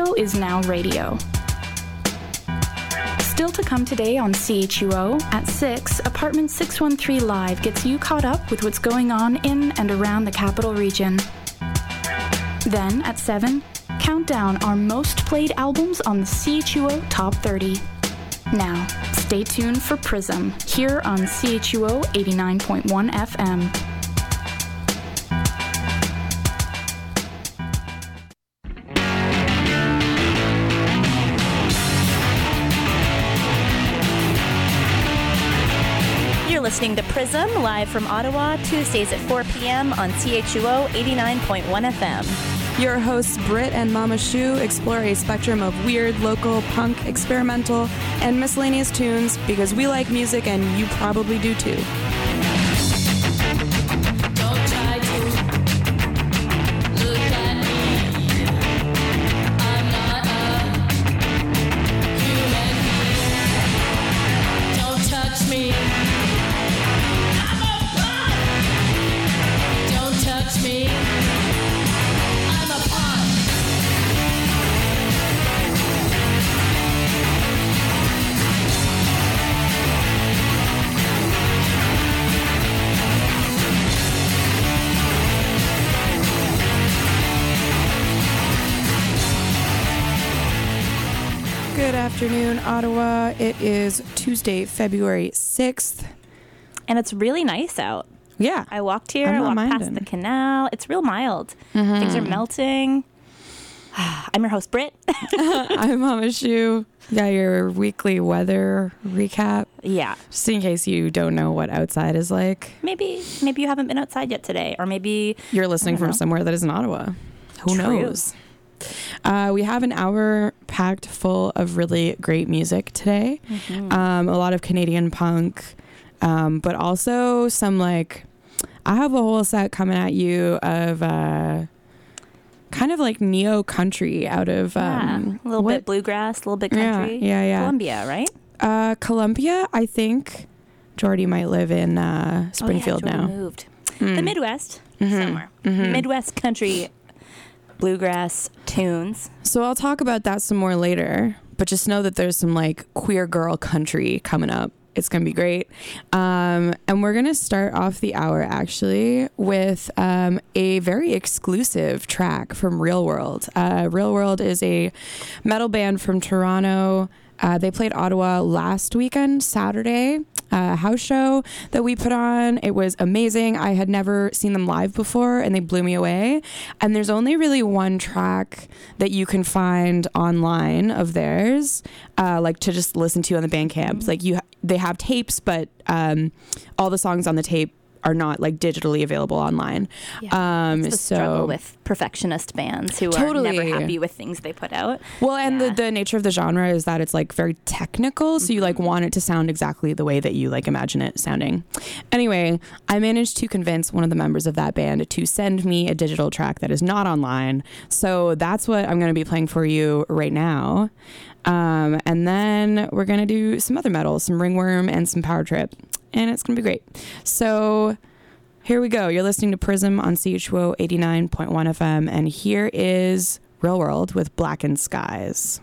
Radio is now radio. Still to come today on CHUO, at 6, Apartment 613 Live gets you caught up with what's going on in and around the capital region. Then, at 7, count down our most played albums on the CHUO Top 30. Now, stay tuned for Prism, here on CHUO 89.1 FM. Listening to Prism live from Ottawa, Tuesdays at 4 p.m. on CHUO 89.1 FM. Your hosts, Britt and Mama Shu, explore a spectrum of weird, local, punk, experimental, and miscellaneous tunes because we like music and you probably do too. Good afternoon, Ottawa. It is Tuesday, February 6th. And it's really nice out. Yeah. I walked here, I walked past the canal. It's real mild. Mm-hmm. Things are melting. I'm your host, Britt. I'm Mama Shu. Yeah, your weekly weather recap. Yeah. Just in case you don't know what outside is like. Maybe you haven't been outside yet today. Or maybe you're listening from somewhere that isn't Ottawa. Who knows? We have an hour packed full of really great music today. Mm-hmm. A lot of Canadian punk, but also some I have a whole set coming at you of kind of like neo country out of a little bit bluegrass, a little bit country. Yeah. Columbia, right? Columbia, I think Jordy might live in Springfield now. Moved. The Midwest, somewhere. Mm-hmm. Midwest country. Bluegrass tunes. So I'll talk about that some more later, but just know that there's some queer girl country coming up. It's going to be great. And we're going to start off the hour actually with a very exclusive track from Real World. Real World is a metal band from Toronto. They played Ottawa last weekend, Saturday, house show that we put on. It was amazing. I had never seen them live before and they blew me away. And there's only really one track that you can find online of theirs, to just listen to on the Bandcamp. Mm-hmm. They have tapes, but all the songs on the tape are not digitally available online. Yeah, it's the struggle with perfectionist bands who are never happy with things they put out. Well, and the nature of the genre is that it's very technical, so you want it to sound exactly the way that you imagine it sounding. Anyway, I managed to convince one of the members of that band to send me a digital track that is not online. So that's what I'm going to be playing for you right now. And then we're going to do some other metal, some Ringworm and some Power Trip. And it's going to be great. So here we go. You're listening to Prism on CHUO 89.1 FM. And here is Real World with Blackened Skies.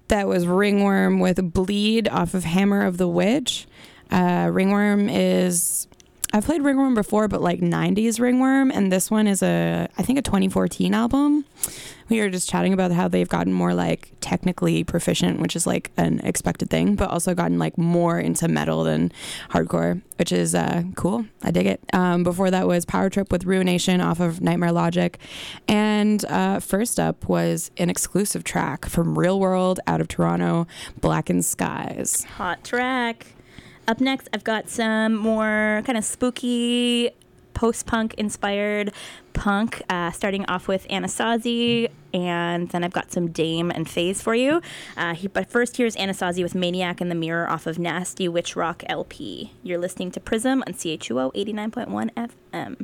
That was Ringworm with Bleed off of Hammer of the Witch. Ringworm is... I've played Ringworm before, but like 90s Ringworm, and this one is I think a 2014 album. We were just chatting about how they've gotten more like technically proficient, which is like an expected thing, but also gotten like more into metal than hardcore, which is cool. I dig it. Before that was Power Trip with Ruination off of Nightmare Logic. And first up was an exclusive track from Real World out of Toronto, Blackened Skies. Hot track. Up next, I've got some more kind of spooky post-punk inspired punk, starting off with Anasazi, and then I've got some Dame and Phase for you. But first, here's Anasazi with Maniac in the Mirror off of Nasty Witch Rock LP. You're listening to Prism on CHUO 89.1 FM.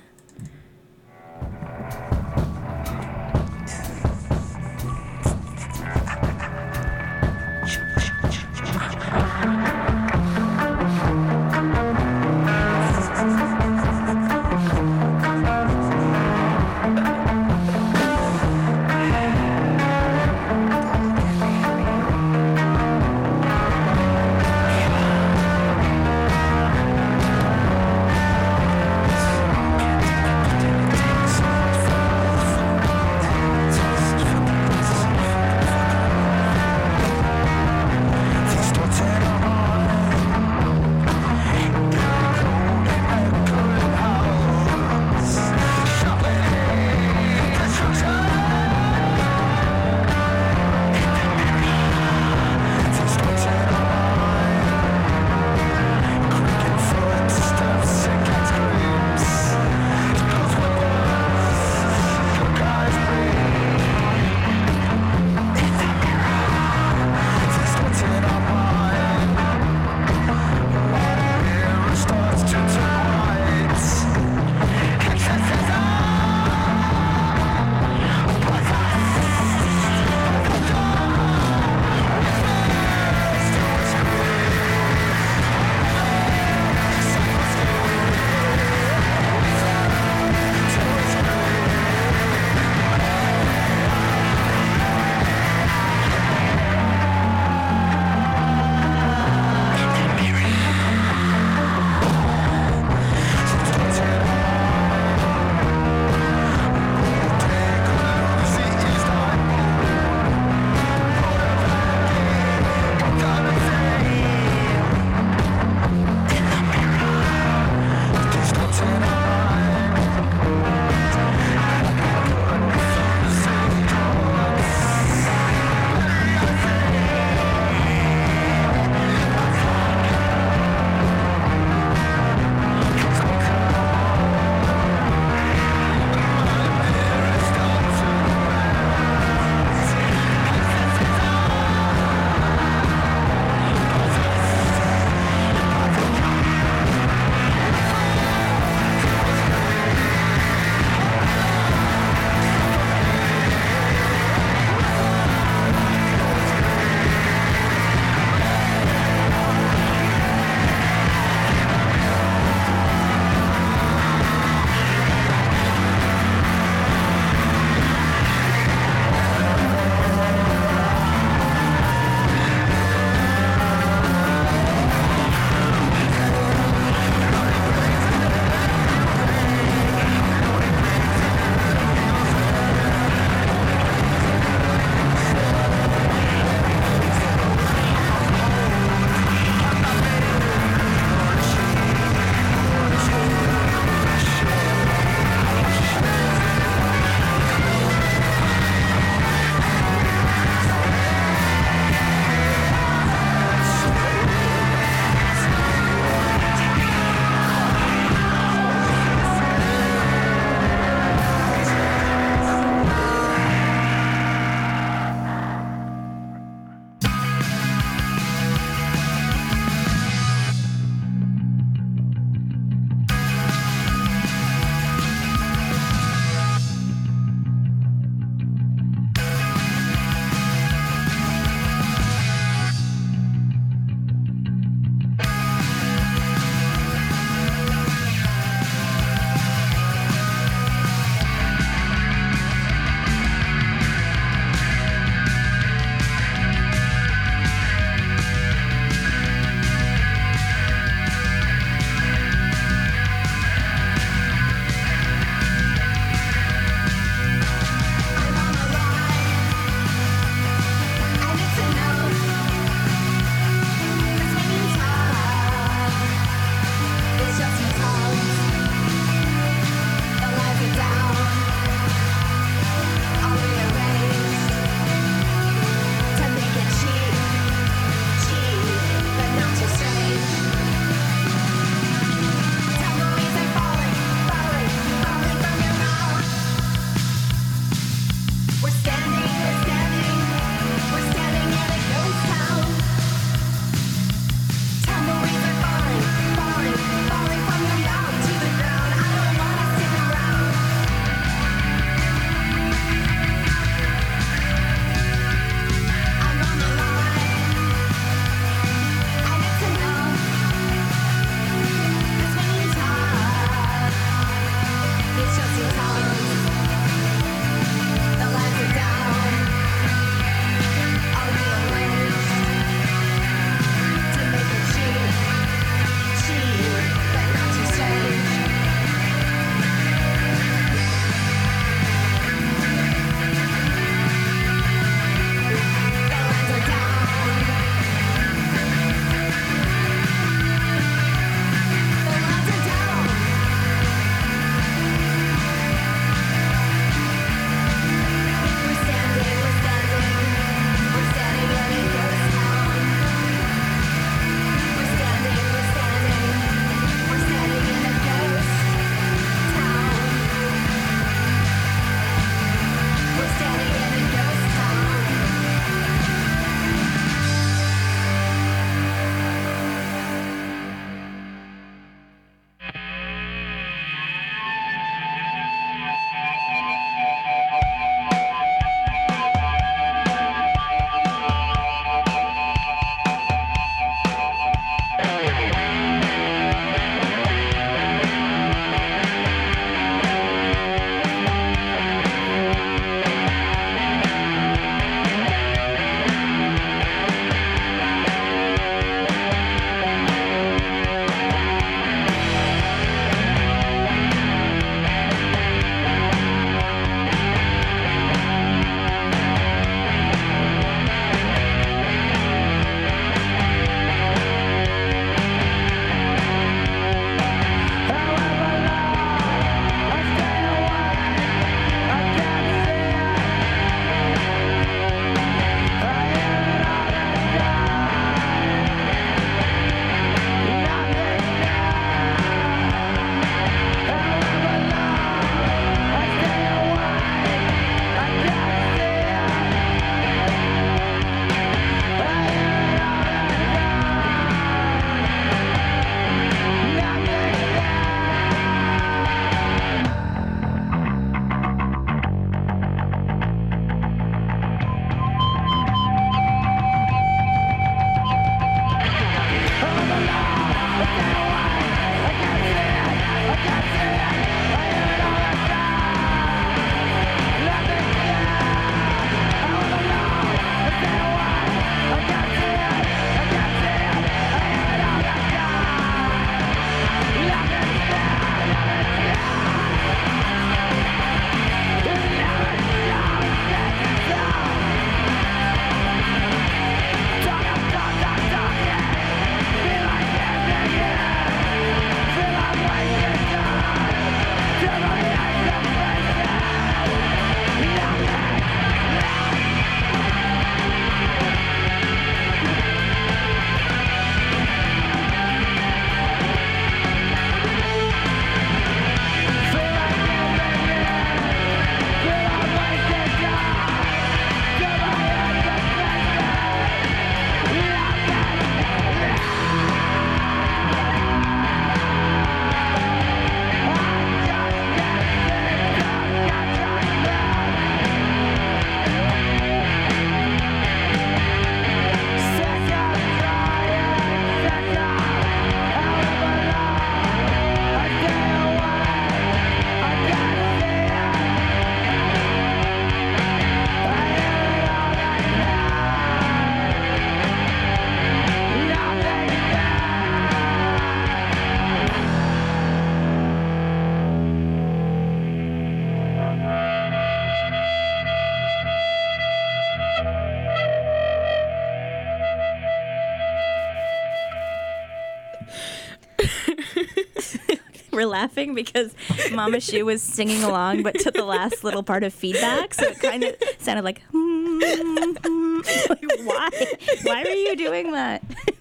We're laughing because Mama Shu was singing along, but to the last little part of feedback, so it kind of sounded like, like, why? Why are you doing that?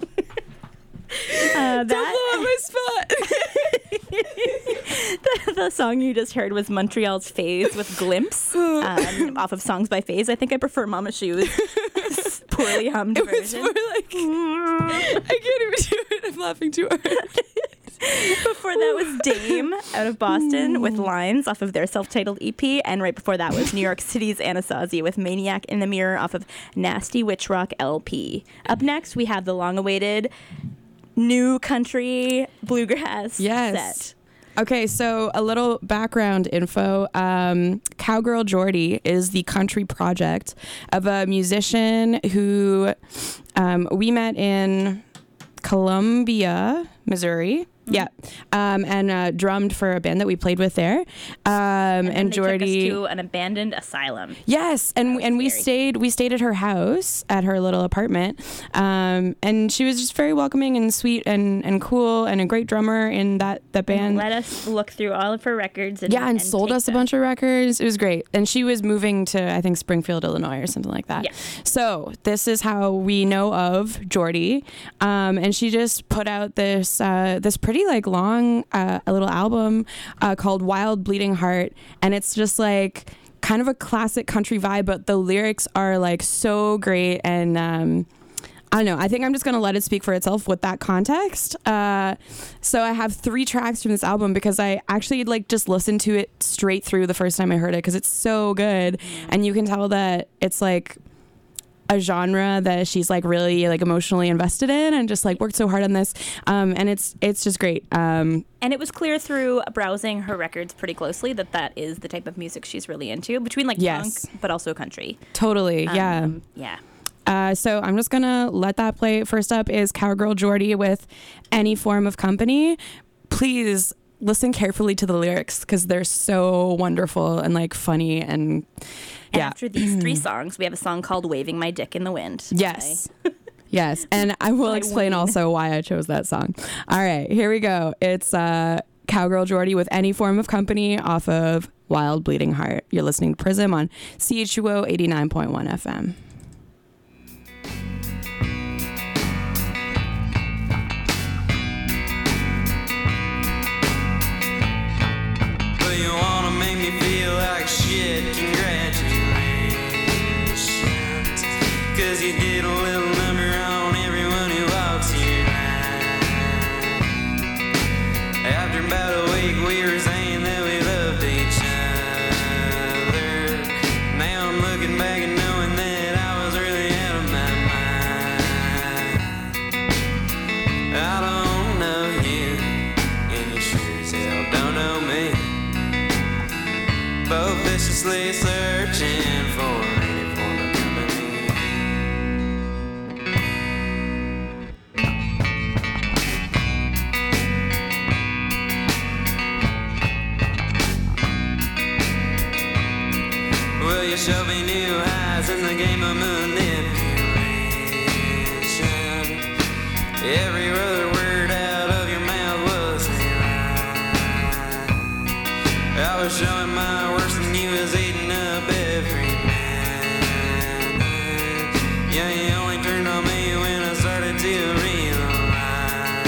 Don't blow up my spot. The song you just heard was Montreal's Phase with Glimpse, off of Songs by Phase. I think I prefer Mama Shu's poorly hummed It was version. more like, I can't even do it. I'm laughing too hard. Before that was Dame out of Boston with Lines off of their self-titled EP, and right before that was New York City's Anasazi with Maniac in the Mirror off of Nasty Witch Rock LP. Up next, we have the long-awaited new country bluegrass set. Okay, so a little background info. Cowgirl Geordie is the country project of a musician who we met in Columbia, Missouri. Yeah, and drummed for a band that we played with there. And Geordie took us to an abandoned asylum. Yes, and we stayed at her house, at her little apartment, and she was just very welcoming and sweet and cool and a great drummer in that band. And let us look through all of her records. And sold us a bunch of records. It was great, and she was moving to, I think, Springfield, Illinois, or something like that. Yeah. So this is how we know of Geordie, and she just put out this pretty like long a little album called Wild Bleeding Heart, and it's just like kind of a classic country vibe, but the lyrics are like so great, and I don't know, I think I'm just gonna let it speak for itself with that context. So I have 3 tracks from this album because I actually like just listened to it straight through the first time I heard it because it's so good, and you can tell that it's like a genre that she's like really like emotionally invested in and just like worked so hard on this, and it's just great. And it was clear through browsing her records pretty closely that is the type of music she's really into, between like punk but also country. Totally. Yeah. So I'm just gonna let that play. First up is Cowgirl Geordie with Any Form of Company. Please listen carefully to the lyrics because they're so wonderful and like funny and after these 3 songs, we have a song called Waving My Dick in the Wind. Yes. Yes. And I will explain also why I chose that song. All right, here we go. It's Cowgirl Geordie with Any Form of Company off of Wild Bleeding Heart. You're listening to Prism on CHUO 89.1 FM. Well, you wanna make me feel like shit, congratulations. 'Cause you did a little number on everyone who walks your line. After about a week we were saying that we loved each other. Now I'm looking back and knowing that I was really out of my mind. I don't know you, and you sure as hell don't know me. Both viciously searching for any form of company. Well, you showed me new highs in the game of manipulation. Every other word out of your mouth was a lie. I was showing my worst and you was eating up every minute. Yeah, you only turned on me when I started to realize.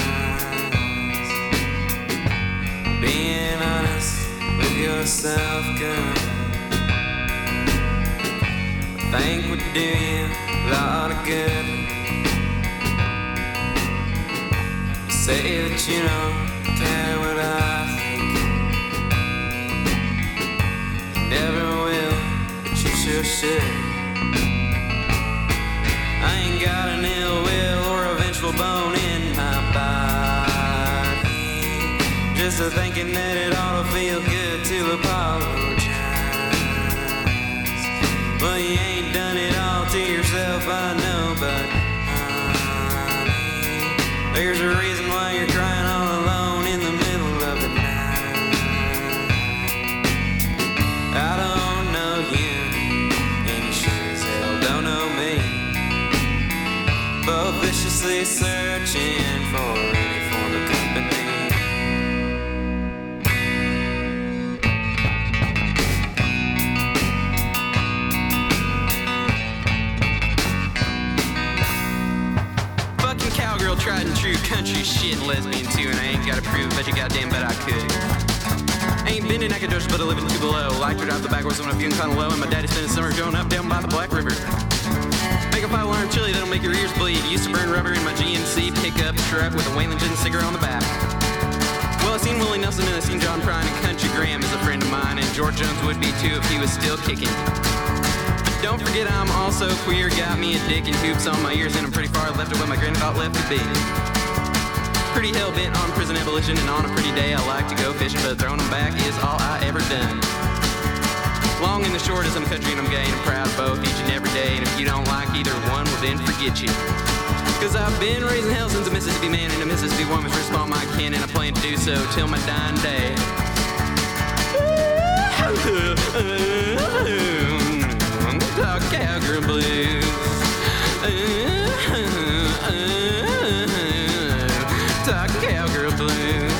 Being honest with yourself, good. I think would do you a lot of good. You say that you don't care what I think. Never will, but you sure should. I ain't got an ill will or a vengeful bone in my body. Just a thinking that it ought to feel good to apologize. Well, you ain't done it all to yourself, I know, but honey, there's a reason why you're crying all alone in the middle of the night. I don't know you, and you sure as hell don't know me. Both viciously searching for any form of company. country shit and lesbian too, and I ain't gotta prove, but you goddamn bet I could. Ain't been in Nacogdoches, but I live in two below. Like to drive the backwards when I'm feeling kinda low, and my daddy spent his summer growing up down by the Black River. Make a 5-alarm chili that'll make your ears bleed. Used to burn rubber in my GMC pickup truck with a Wayland Gin cigar on the back. Well, I seen Willie Nelson and I seen John Prine, and Country Graham is a friend of mine, and George Jones would be too if he was still kicking. But don't forget I'm also queer, got me a dick and hoops on my ears, and I'm pretty far left of what my granny thought left to be. Pretty hell-bent on prison abolition, and on a pretty day I like to go fishing, but throwing them back is all I ever done. Long and the short is I'm country and I'm gay, and I'm proud of both each and every day, and if you don't like either one, well then forget you. Cause I've been raising hell since a Mississippi man and a Mississippi woman's risk all my kin, and I plan to do so till my dying day. Talk cowgirl blues. Talk cowgirl blues.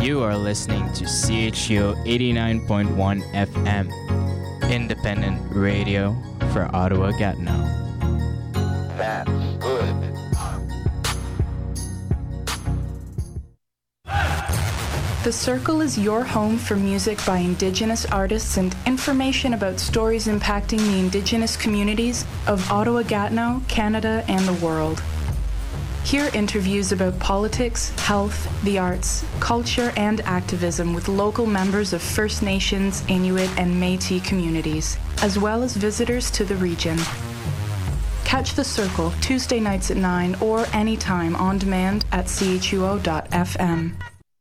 You are listening to CHU 89.1 FM, independent radio for Ottawa-Gatineau. That's good. The Circle is your home for music by Indigenous artists and information about stories impacting the Indigenous communities of Ottawa-Gatineau, Canada, and the world. Hear interviews about politics, health, the arts, culture, and activism with local members of First Nations, Inuit, and Métis communities, as well as visitors to the region. Catch The Circle Tuesday nights at 9 or anytime on demand at chuo.fm.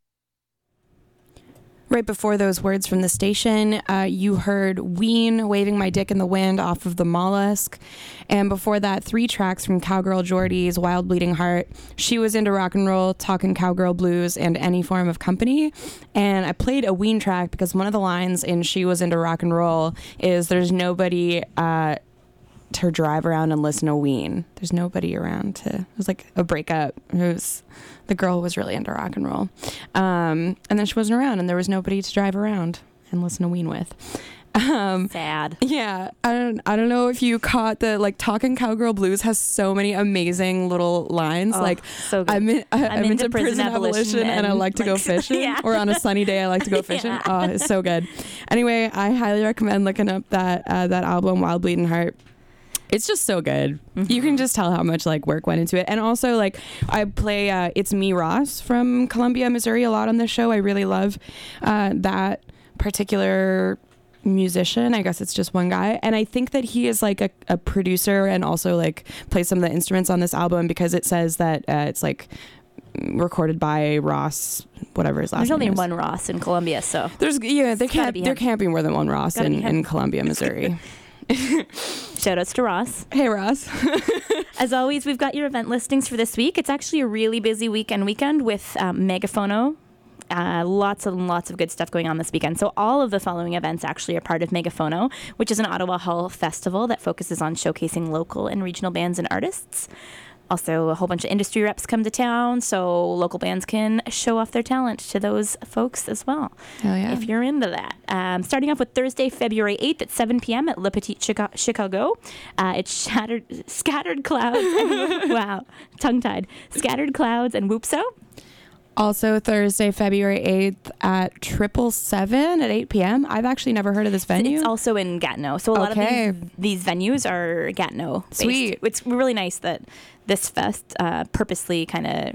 Right before those words from the station, you heard Ween, Waving My Dick in the Wind off of The Mollusk. And before that, 3 tracks from Cowgirl Geordie's Wild Bleeding Heart. She was into rock and roll, talking cowgirl blues, and any form of company. And I played a Ween track because one of the lines in She Was Into Rock and Roll is there's nobody to drive around and listen to Ween. There's nobody around to... It was like a breakup. The girl was really into rock and roll. And then she wasn't around, and there was nobody to drive around and listen to Ween with. Sad. Yeah. I don't know if you caught the, like, Talking Cowgirl Blues has so many amazing little lines. Oh, like, so good. I'm into prison abolition and I like to go fishing. Yeah. Or on a sunny day, I like to go fishing. Yeah. Oh, it's so good. Anyway, I highly recommend looking up that album, Wild Bleeding Heart. It's just so good. Mm-hmm. You can just tell how much like work went into it. And also like I play It's Me Ross from Columbia, Missouri a lot on this show. I really love that particular musician. I guess it's just one guy. And I think that he is like a producer and also like plays some of the instruments on this album because it says that it's like recorded by Ross, whatever his last There's name only is. one Ross in Columbia, so There can't be more than one Ross in Columbia, Missouri. shout outs to Ross. Hey, Ross. As always, we've got your event listings for this week. It's actually a really busy weekend with Megaphono. Lots and lots of good stuff going on this weekend. So all of the following events actually are part of Megaphono, which is an Ottawa Hall festival that focuses on showcasing local and regional bands and artists. Also, a whole bunch of industry reps come to town, so local bands can show off their talent to those folks as well. Hell yeah. If you're into that. Starting off with Thursday, February 8th at 7 p.m. at Le Petit Chicago. It's Scattered Clouds. Wow, tongue-tied. Scattered Clouds and Whoopso. Also Thursday, February 8th at 777 at 8 p.m. I've actually never heard of this venue. It's also in Gatineau. So a lot of these venues are Gatineau based. Sweet. It's really nice that this fest purposely kind of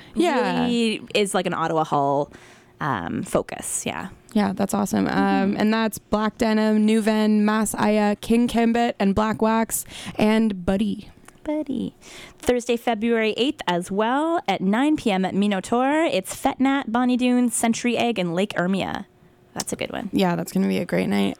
really is like an Ottawa Hall focus. Yeah. Yeah, that's awesome. And that's Black Denim, Nuven, Mass Aya, King Kimbit, and Black Wax, and Buddy. Thursday, February 8th as well at 9 p.m. at Minotaur. It's Fetnat, Bonnie Doon, Century Egg, and Lake Ermia. That's a good one. Yeah, that's going to be a great night.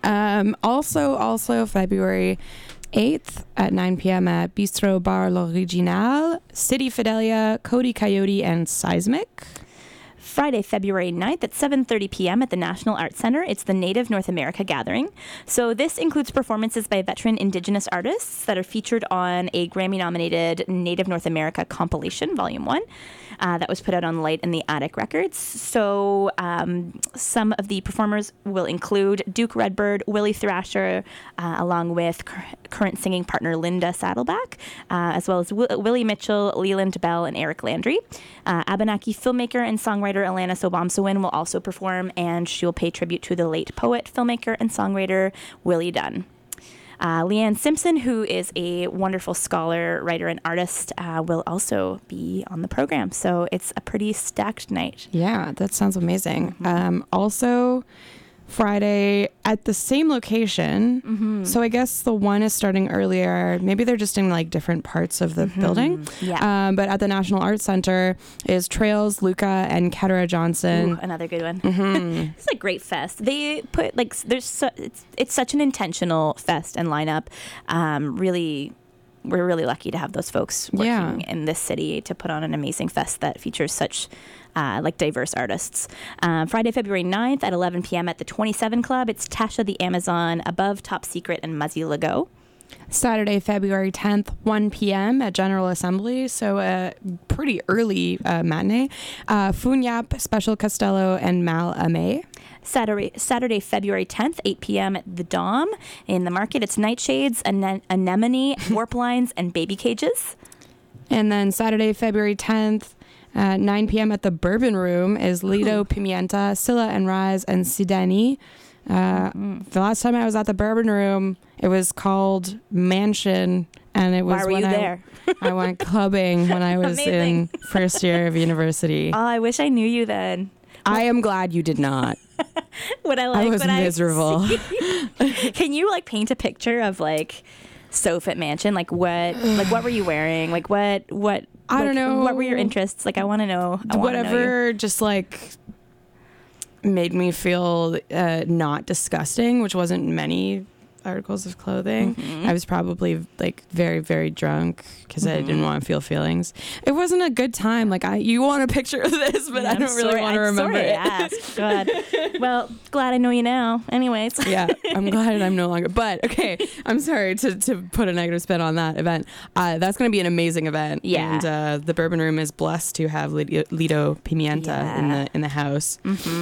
Also February 8th at 9 p.m. at Bistro Bar L'Original, City Fidelia, Cody Coyote, and Seismic. Friday, February 9th at 7:30 p.m. at the National Arts Center. It's the Native North America Gathering. So this includes performances by veteran Indigenous artists that are featured on a Grammy-nominated Native North America compilation, Volume 1, that was put out on Light in the Attic Records. So some of the performers will include Duke Redbird, Willie Thrasher, along with current singing partner Linda Saddleback, as well as Willie Mitchell, Leland Bell, and Eric Landry. Abenaki filmmaker and songwriter Alana Sobomsawin will also perform, and she will pay tribute to the late poet, filmmaker, and songwriter Willie Dunn. Leanne Simpson, who is a wonderful scholar, writer, and artist, will also be on the program. So it's a pretty stacked night. Yeah, that sounds amazing. Also, Friday at the same location. Mm-hmm. So I guess the one is starting earlier. Maybe they're just in like different parts of the building. Yeah. But at the National Arts Center is Trails, Luca, and Ketera Johnson. Ooh, another good one. Mm-hmm. It's a great fest. They put like it's such an intentional fest and lineup. Really. We're really lucky to have those folks working in this city to put on an amazing fest that features such diverse artists. Friday, February 9th at 11 p.m. at the 27 Club. It's Tasha the Amazon, Above, Top Secret, and Muzzy Legault. Saturday, February 10th, 1 p.m. at General Assembly, so a pretty early matinee. Foon Yap, Special Costello, and Mal Ame. Saturday, February 10th, 8 p.m. at the Dom in the market. It's Nightshades, Anemone, Warp Lines, and Baby Cages. And then Saturday, February 10th, 9 p.m. at the Bourbon Room is Lido, Pimienta, Scylla and Rise, and Sidani. The last time I was at the Bourbon Room, it was called Mansion, and it was Why were you there? I went clubbing when I was in first year of university. Oh, I wish I knew you then. I am glad you did not. What I like, I was miserable. Can you like paint a picture of like Sofit Mansion? Like what were you wearing? Like what I don't know. What were your interests? Like I want to know. Whatever just like made me feel not disgusting, which wasn't many articles of clothing. I was probably like very, very drunk because I didn't want to feel feelings. It wasn't a good time. Like you want a picture of this, but I don't really want to remember it. God. Well, glad I know you now. Anyways. Yeah, I'm glad I'm no longer. But okay, I'm sorry to put a negative spin on that event. That's going to be an amazing event. Yeah. And the Bourbon Room is blessed to have Lido Pimienta in the house.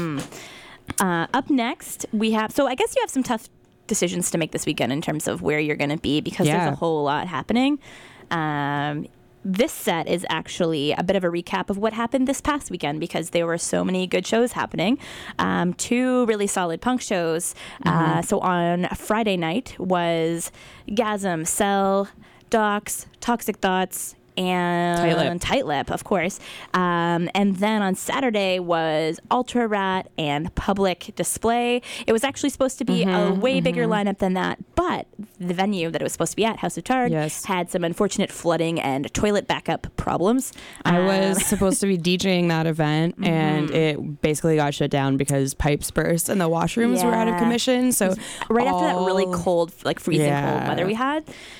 Up next, we have. So I guess you have some tough decisions to make this weekend in terms of where you're going to be because there's a whole lot happening. This set is actually a bit of a recap of what happened this past weekend because there were so many good shows happening. 2 really solid punk shows. So on Friday night was Gasm, Cell, Docs, Toxic Thoughts, and Tight Lip, of course. And then on Saturday was Ultra Rat and Public Display. It was actually supposed to be a way bigger lineup than that, but the venue that it was supposed to be at, House of Tard, had some unfortunate flooding and toilet backup problems. I was supposed to be DJing that event, and it basically got shut down because pipes burst and the washrooms were out of commission. So right after that really cold, like freezing cold weather we had.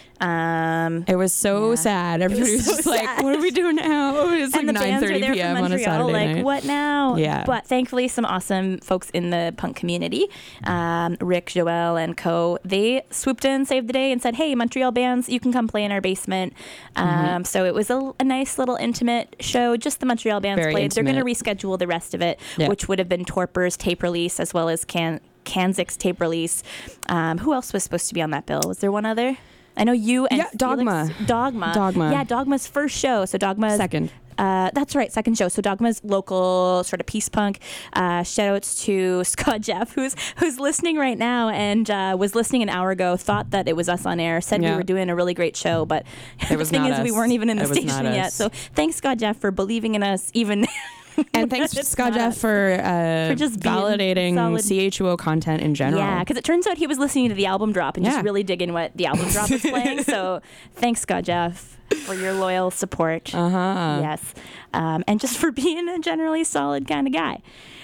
It was so sad. Everybody was just like, what are we doing now? It's like 9:30 p.m. on a Saturday night. Like, what now? Yeah. But thankfully, some awesome folks in the punk community, Rick, Joel, and co, they swooped in, saved the day, and said, hey, Montreal bands, you can come play in our basement. So it was a nice little intimate show. Just the Montreal bands Very played. intimate. They're going to reschedule the rest of it, which would have been Torpor's tape release as well as Kanzik's tape release. Who else was supposed to be on that bill? Was there one other? I know you and Dogma. Felix, Dogma. Yeah, Dogma's first show. So Dogma's second. That's right, second show. So Dogma's local sort of peace punk. Shout outs to Scott Jeff, who's listening right now and was listening an hour ago. Thought that it was us on air. Said we were doing a really great show, but the thing is, we weren't even in the station yet. So thanks, Scott Jeff, for believing in us, even. And thanks to Scott Jeff for just validating CHUO content in general. Yeah, because it turns out he was listening to the album drop and just really digging what the album drop was playing. So thanks, Scott Jeff, for your loyal support. Yes. And just for being a generally solid kind of guy.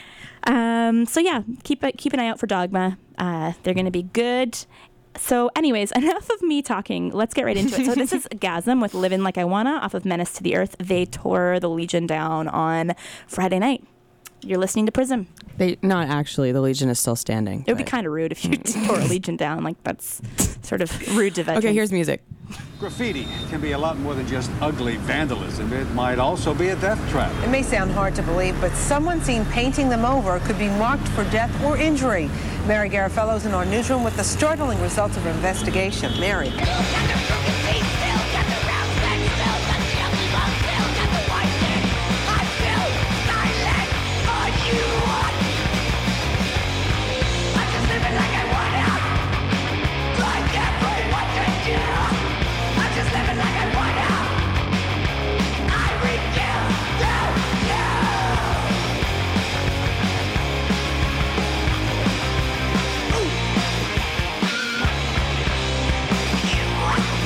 So yeah, keep an eye out for Dogma. They're going to be good. So anyways, enough of me talking. Let's get right into it. So this is Gasm with Livin' Like I Wanna off of Menace to the Earth. They tore the Legion down on Friday night. You're listening to Prism. Not actually. The Legion is still standing. It would be kind of rude if you tore a Legion down. Like, that's sort of rude to veterans. Okay, here's music. Graffiti can be a lot more than just ugly vandalism. It might also be a death trap. It may sound hard to believe, but someone seen painting them over could be marked for death or injury. Mary Garofalo's in our newsroom with the startling results of her investigation. Mary. You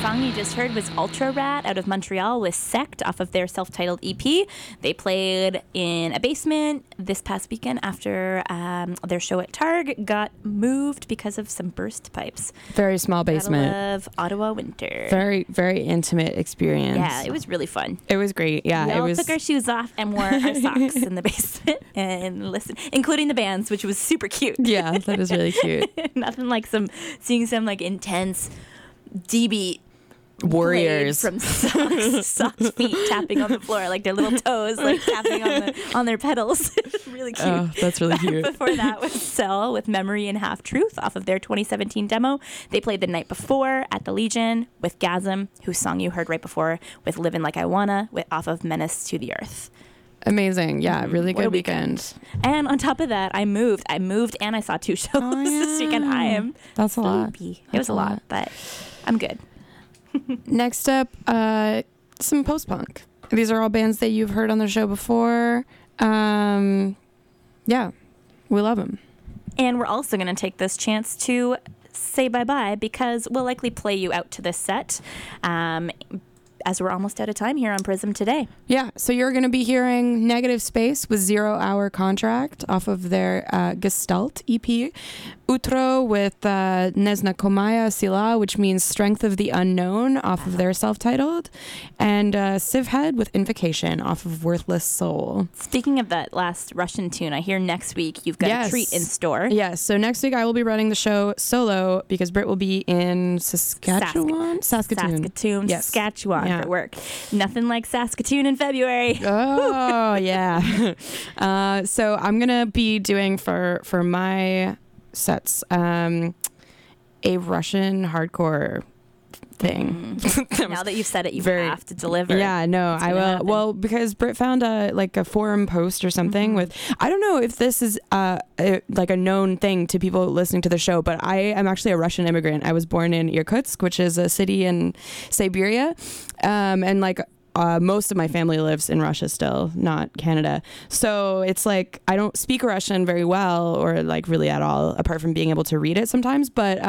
song you just heard was Ultra Rat out of Montreal with Sect off of their self-titled EP. They played in a basement this past weekend after their show at Targ got moved because of some burst pipes. Very small basement. I love Ottawa winter. Very, very intimate experience. Yeah, it was really fun. It was great. Yeah, We it all was. took our shoes off and wore our socks in the basement and listened, including the bands, which was super cute. Yeah, that is really cute. Nothing like seeing some like intense D-beat Warriors. from socks feet tapping on the floor, like their little toes like tapping on their pedals. Really cute. Oh, that's really cute. Before that was Cell with Memory and Half Truth off of their 2017 demo. They played the night before at the Legion with Gasm, whose song you heard right before, with Livin' Like I Wanna, off of Menace to the Earth. Amazing. Yeah, really What a good weekend. And on top of that, I moved and I saw 2 shows this weekend. I am That's a so lot. happy. It was a lot, but I'm good. Next up, some post-punk. These are all bands that you've heard on the show before. Yeah, we love them. And we're also going to take this chance to say bye-bye because we'll likely play you out to this set as we're almost out of time here on Prism today. Yeah, so you're going to be hearing Negative Space with 0 Hour Contract off of their Gestalt EP. Utro with Neznakomaya Sila, which means Strength of the Unknown, off of their self-titled. And Sivhead with Invocation off of Worthless Soul. Speaking of that last Russian tune, I hear next week you've got a treat in store. Yes, so next week I will be running the show solo because Britt will be in Saskatchewan? Saskatoon, Yes. Saskatchewan Yeah. for work. Nothing like Saskatoon in February. Oh, yeah. So I'm going to be doing for my sets a Russian hardcore thing. Now that you've said it, you very- have to deliver. Yeah, no, It's I gonna will. happen. Well, because Britt found a forum post or something with, I don't know if this is like a known thing to people listening to the show, but I am actually a Russian immigrant. I was born in Irkutsk, which is a city in Siberia, and like most of my family lives in Russia still, not Canada. So it's like I don't speak Russian very well or like really at all, apart from being able to read it sometimes. But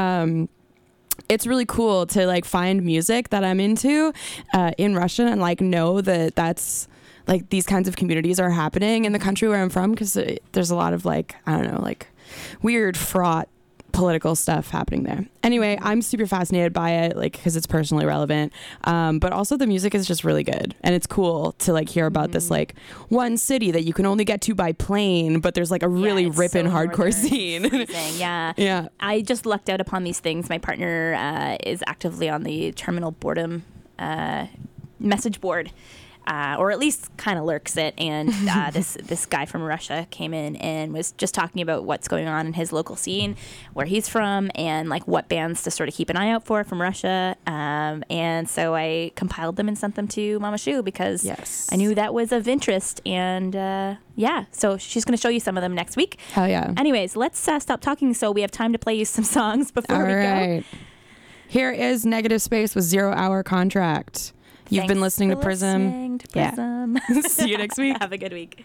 it's really cool to like find music that I'm into in Russian and like know that that's like these kinds of communities are happening in the country where I'm from, because there's a lot of like, I don't know, like weird fraught political stuff happening there. Anyway, I'm super fascinated by it, like because it's personally relevant, but also the music is just really good, and it's cool to like hear about this like one city that you can only get to by plane, but there's like a really it's ripping so hardcore northern. scene. Amazing. Yeah. Yeah. I just lucked out upon these things. My partner is actively on the Terminal Boredom message board. Or at least kind of lurks it. And this guy from Russia came in and was just talking about what's going on in his local scene, where he's from, and like what bands to sort of keep an eye out for from Russia. And so I compiled them and sent them to Mama Shu because Yes. I knew that was of interest. And yeah, so she's going to show you some of them next week. Hell yeah. Anyways, let's stop talking so we have time to play you some songs before All we go. right. Here is Negative Space with 0 Hour Contract. You've been Thanks listening for to Prism. listening to Yeah. Prism. See you next week. Have a good week.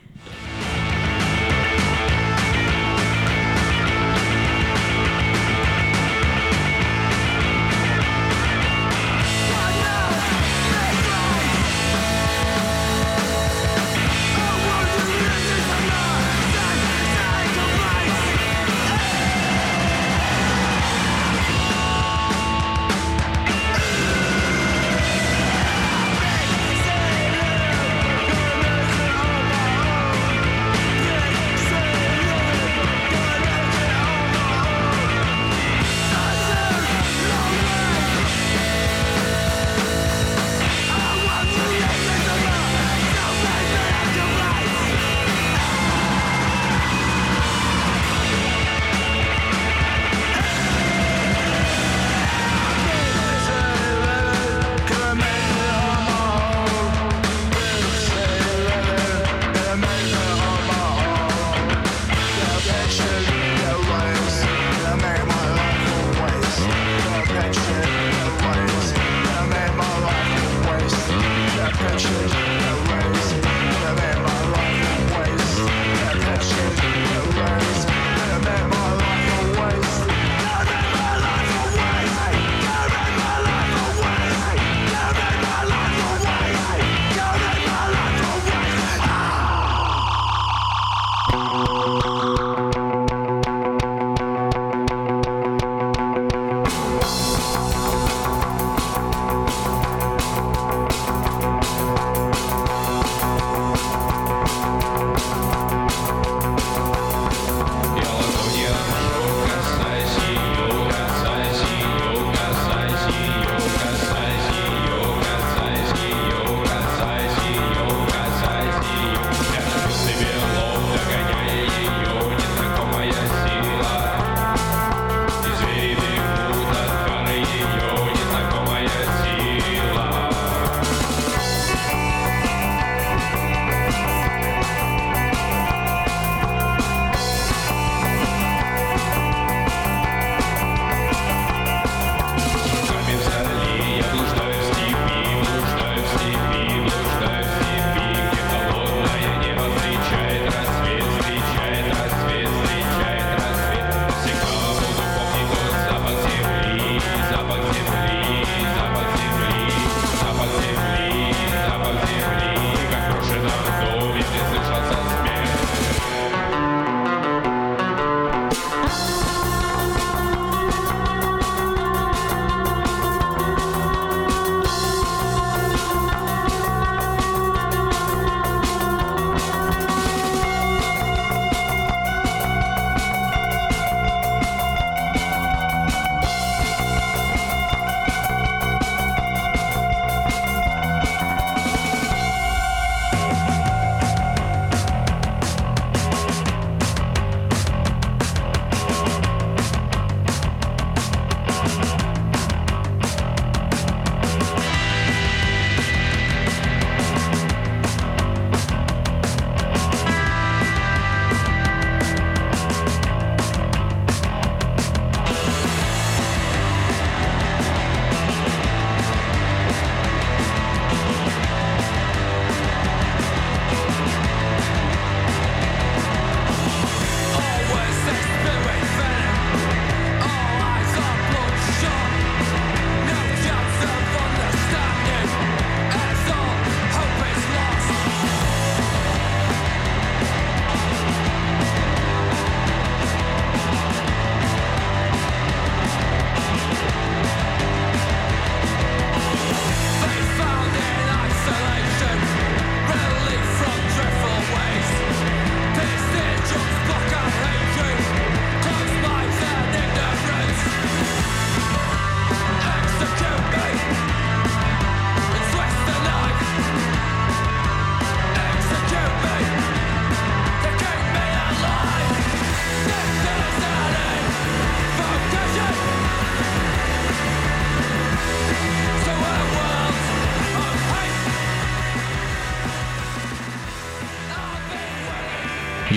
Say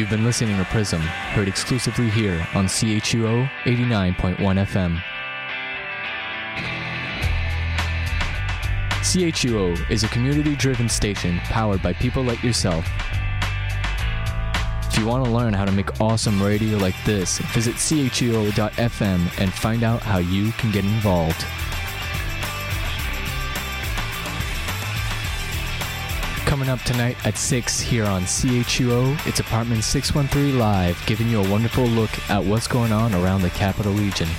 You've been listening to Prism, heard exclusively here on CHUO 89.1 FM. CHUO is a community-driven station powered by people like yourself. If you want to learn how to make awesome radio like this, visit chuo.fm and find out how you can get involved. Coming up tonight at 6 here on CHUO, it's Apartment 613 Live, giving you a wonderful look at what's going on around the Capital Region.